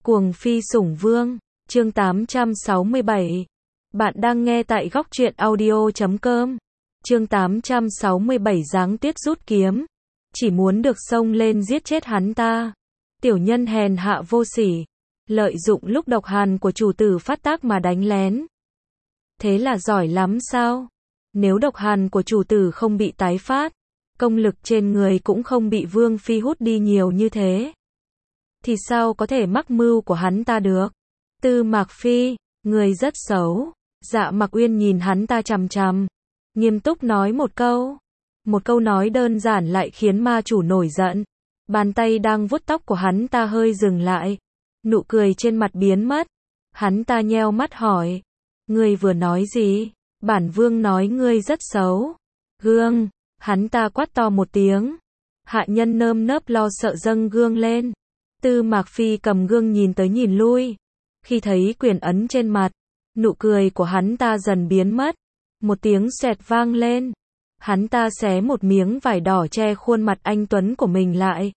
Cuồng phi sủng vương, chương 867. Bạn đang nghe tại góc truyện audio.com. Chương 867 giáng tiết rút kiếm. Chỉ muốn được xông lên giết chết hắn ta. Tiểu nhân hèn hạ vô sỉ. Lợi dụng lúc độc hàn của chủ tử phát tác mà đánh lén. Thế là giỏi lắm sao? Nếu độc hàn của chủ tử không bị tái phát, công lực trên người cũng không bị Vương Phi hút đi nhiều như thế, thì sao có thể mắc mưu của hắn ta được? Tư Mạc Phi, người rất xấu. Dạ Mặc Uyên nhìn hắn ta chằm chằm, nghiêm túc nói một câu. Một câu nói đơn giản lại khiến ma chủ nổi giận. Bàn tay đang vuốt tóc của hắn ta hơi dừng lại. Nụ cười trên mặt biến mất. Hắn ta nheo mắt hỏi. Ngươi vừa nói gì? Bản vương nói ngươi rất xấu. Gương. Hắn ta quát to một tiếng. Hạ nhân nơm nớp lo sợ dâng gương lên. Tư Mạc Phi cầm gương nhìn tới nhìn lui. Khi thấy quyền ấn trên mặt, nụ cười của hắn ta dần biến mất. Một tiếng xoẹt vang lên. Hắn ta xé một miếng vải đỏ che khuôn mặt anh tuấn của mình lại.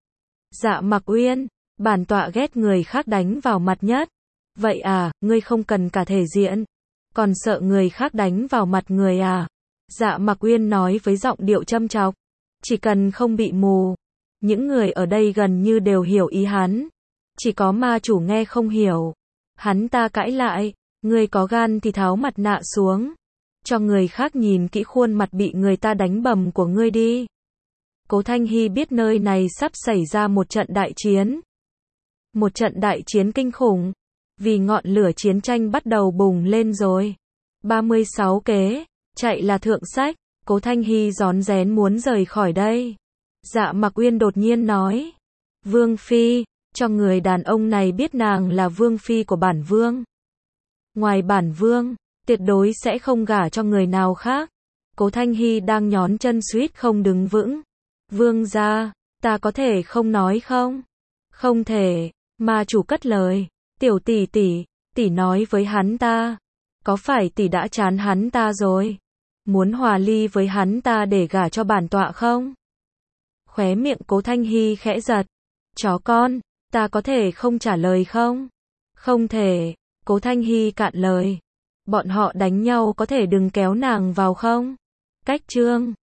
Dạ Mặc Uyên, bản tọa ghét người khác đánh vào mặt nhất. Vậy à, ngươi không cần cả thể diện, còn sợ người khác đánh vào mặt người à? Dạ Mặc Uyên nói với giọng điệu châm chọc. Chỉ cần không bị mù. Những người ở đây gần như đều hiểu ý hắn. Chỉ có ma chủ nghe không hiểu. Hắn ta cãi lại. Ngươi có gan thì tháo mặt nạ xuống. Cho người khác nhìn kỹ khuôn mặt bị người ta đánh bầm của ngươi đi. Cố Thanh Hy biết nơi này sắp xảy ra một trận đại chiến. Một trận đại chiến kinh khủng. Vì ngọn lửa chiến tranh bắt đầu bùng lên rồi. 36 kế. Chạy là thượng sách. Cố Thanh Hy rón rén muốn rời khỏi đây. Dạ Mặc Uyên đột nhiên nói. Vương Phi, cho người đàn ông này biết nàng là Vương Phi của bản vương. Ngoài bản vương, tuyệt đối sẽ không gả cho người nào khác. Cố Thanh Hy đang nhón chân suýt không đứng vững. Vương gia, ta có thể không nói không? Không thể, ma chủ cất lời. Tiểu tỷ tỷ, tỷ nói với hắn ta. Có phải tỷ đã chán hắn ta rồi? Muốn hòa ly với hắn ta để gả cho bản tọa không? Khóe miệng Cố Thanh Hy khẽ giật. Chó con, ta có thể không trả lời không? Không thể, Cố Thanh Hy cạn lời. Bọn họ đánh nhau có thể đừng kéo nàng vào không? Cách chương